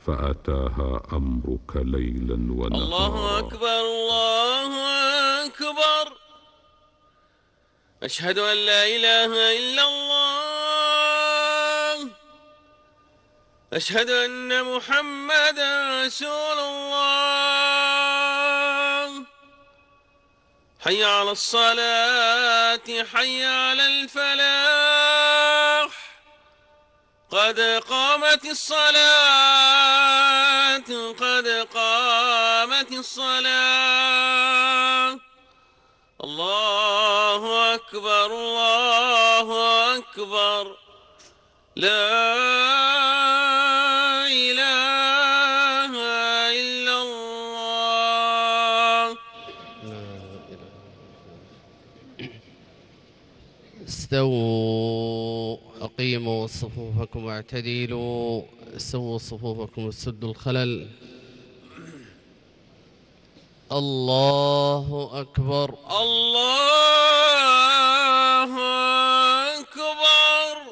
فأتاها أمرك ليلا ونهارا. الله أكبر الله أكبر. أشهد أن لا إله إلا الله. أشهد أن محمدا رسول الله. حي على الصلاة حي على الفلاح. قد قامت الصلاة قد قامت الصلاة. الله أكبر الله أكبر. لا إله إلا الله. استووا أقيموا صفوفكم واعتدلوا. سووا صفوفكم وسدوا الخلل. الله أكبر الله أكبر.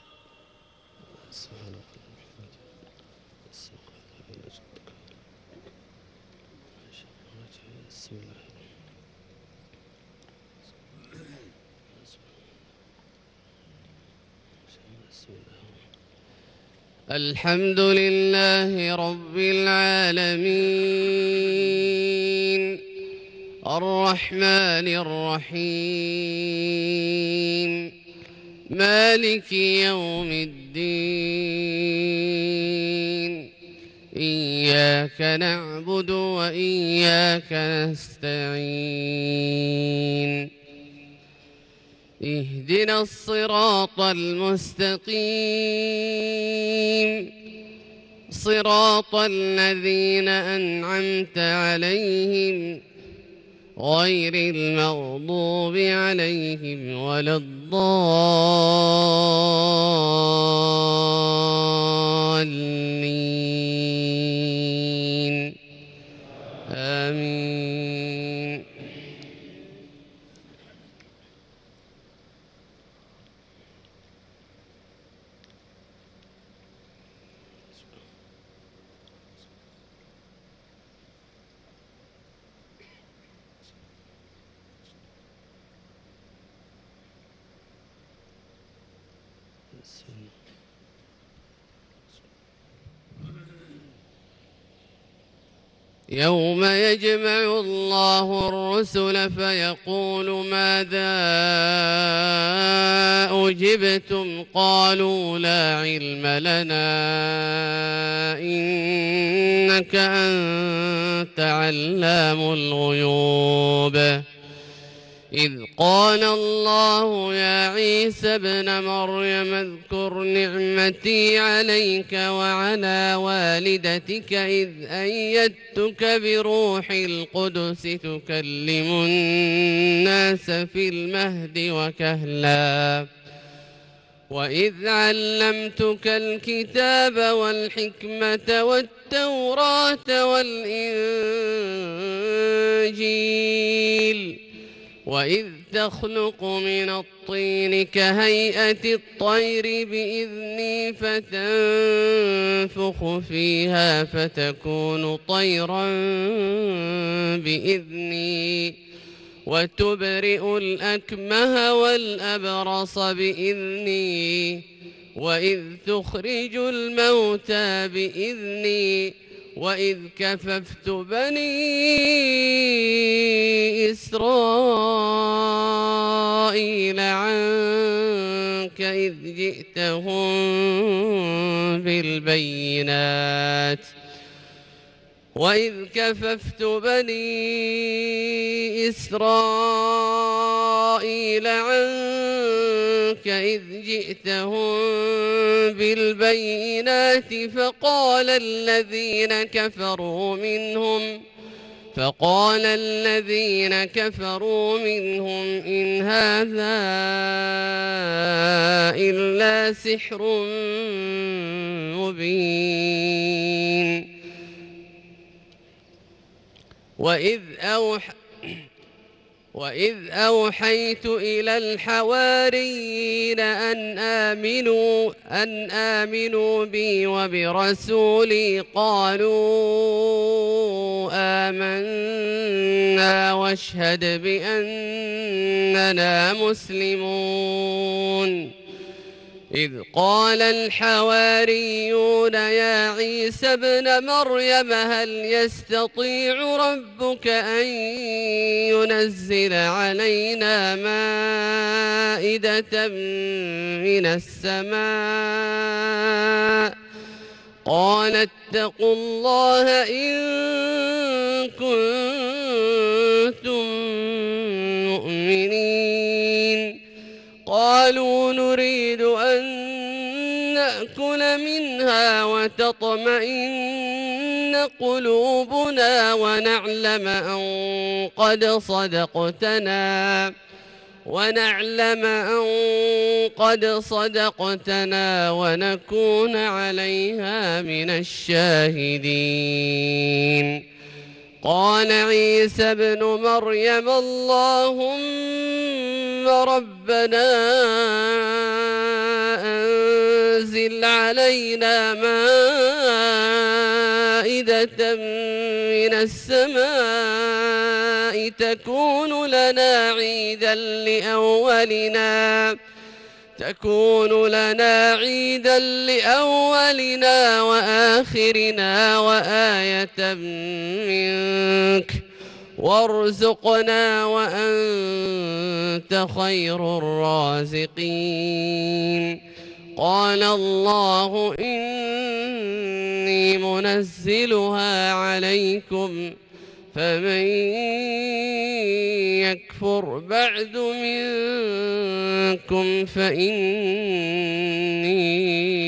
الحمد لله رب العالمين الرحمن الرحيم مالك يوم الدين. إياك نعبد وإياك نستعين. اهدنا الصراط المستقيم صراط الذين أنعمت عليهم غير المغضوب عليهم ولا الضالين. آمين. يوم يجمع الله الرسل فيقول ماذا أجبتم قالوا لا علم لنا إنك أنت علام الغيوب. إذ قال الله يا عيسى ابن مريم اذكر نعمتي عليك وعلى والدتك إذ أيدتك بروح القدس تكلم الناس في المهد وكهلا وإذ علمتك الكتاب والحكمة والتوراة والإنجيل وإذ تخلق من الطين كهيئة الطير بإذني فتنفخ فيها فتكون طيرا بإذني وتبرئ الأكمه والأبرص بإذني وإذ تخرج الموتى بإذني وإذ كففت بني إسرائيل عنك إذ جئتهم بالبينات وإذ كففت بني إسرائيل عنك إذ جئتهم بالبينات فقال الذين كفروا منهم إن هذا إلا سحر مبين. وإذ أوحيت إلى الحواريين أن آمنوا بي وبرسولي قالوا آمنا واشهد بأننا مسلمون إذ قال الحواريون يا عيسى ابن مريم هل يستطيع ربك أن ينزل علينا مائدة من السماء قال اتقوا الله إن كنتم مؤمنين قالوا نريد أن نأكل منها وتطمئن قلوبنا ونعلم أن قد صدقتنا ونكون عليها من الشاهدين قال عيسى ابن مريم اللهم ربنا أنزل علينا مائدة من السماء تكون لنا عيدا لأولنا وآخرنا وآية منك وارزقنا وأنت خير الرازقين قال الله إني منزلها عليكم فمن يكفر بعد منكم فإني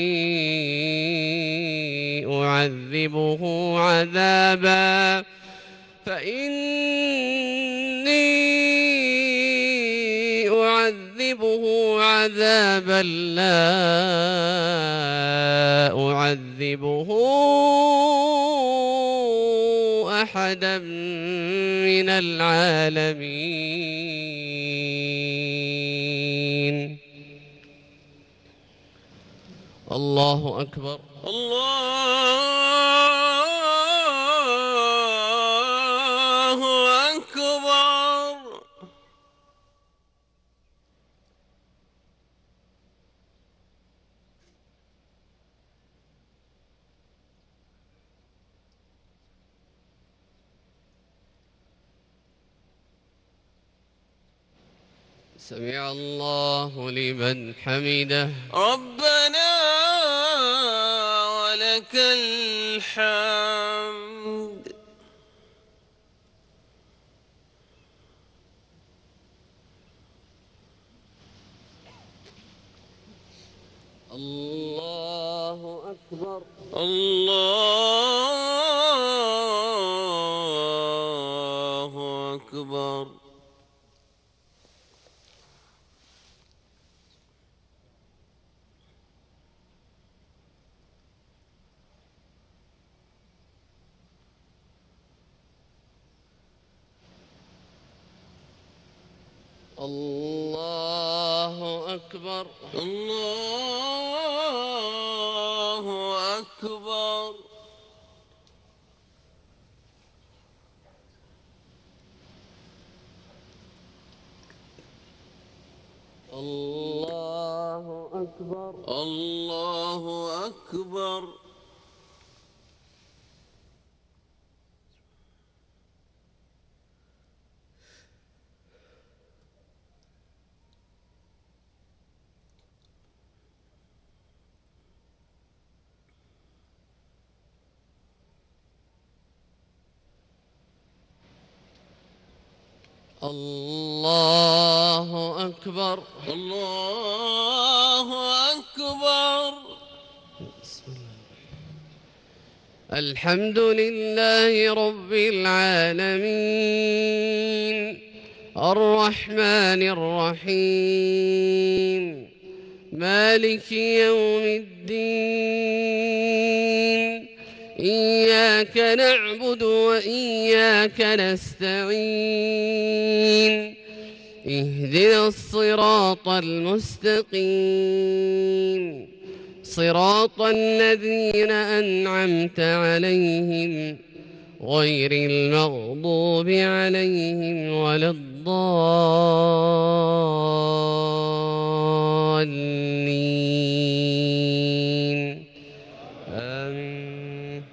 أعذبه عذابا لا أعذبه أحدا من العالمين. الله أكبر. الله أكبر. سمع الله لمن حمده. ربنا ولك الحمد. الله أكبر. الله أكبر. الله أكبر. الله أكبر. الله أكبر. الله أكبر. الله أكبر. الله أكبر. الحمد لله رب العالمين الرحمن الرحيم مالك يوم الدين إياك نعبد وإياك نستعين اهدنا الصراط المستقيم صراط الذين أنعمت عليهم غير المغضوب عليهم ولا الضالين آمين.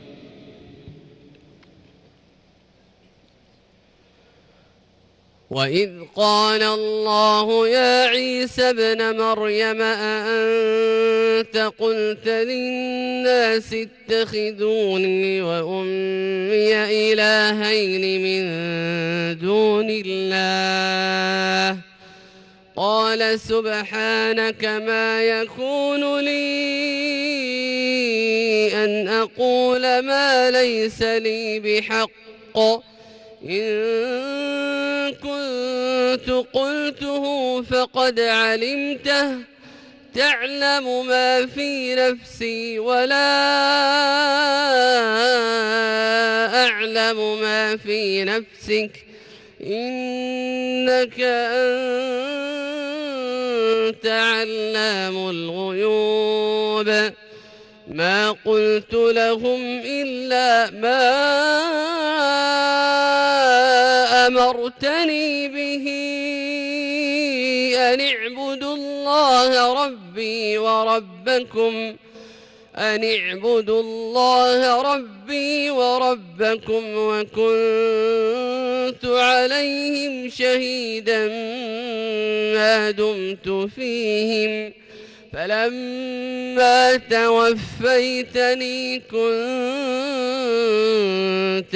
وإذ قال الله يا عيسى ابن مريم أأنت قلت للناس اتخذوني وأمي إلهين من دون الله قال سبحانك ما يكون لي أن أقول ما ليس لي بحق إن كنت قلته فقد علمته تعلم ما في نفسي ولا أعلم ما في نفسك إنك أنت علام الغيوب ما قلت لهم إلا ما أمرتني به أن اعبدوا الله ربي وربكم وكنت عليهم شهيدا ما دمت فيهم فلما توفيتني كنت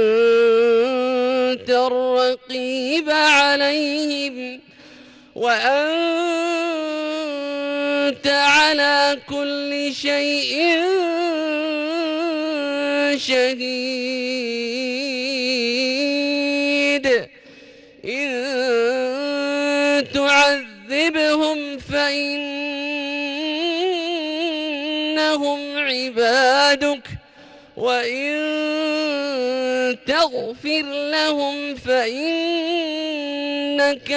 أنت الرقيب عليهم وأنت على كل شيء شهيد إن تعذبهم فإنهم عبادك وإن تغفر لهم فإنك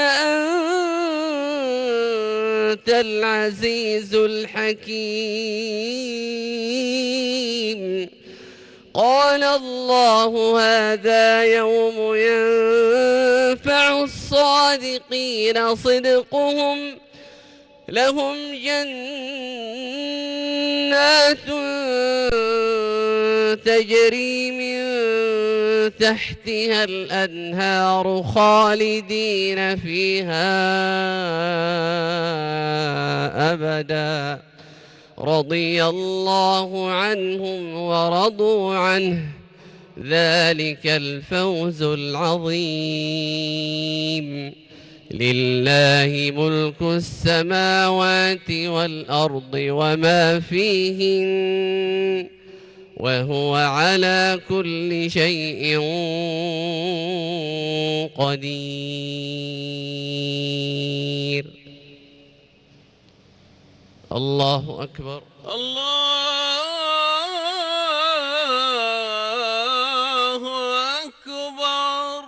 أنت العزيز الحكيم قال الله هذا يوم ينفع الصادقين صدقهم لهم جنات تجري من تحتها الأنهار خالدين فيها أبدا رضي الله عنهم ورضوا عنه ذلك الفوز العظيم لله ملك السماوات والأرض وما فيهن وهو على كل شيء قدير الله أكبر الله أكبر.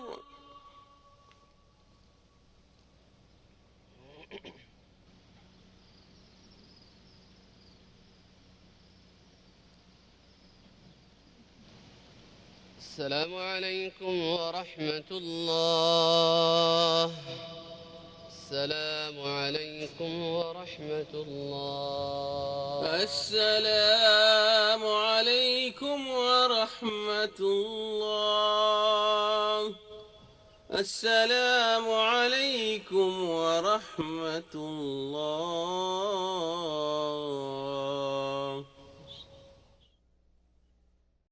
السلام عليكم ورحمة الله. السلام عليكم ورحمة الله. السلام عليكم ورحمة الله. السلام عليكم ورحمة الله.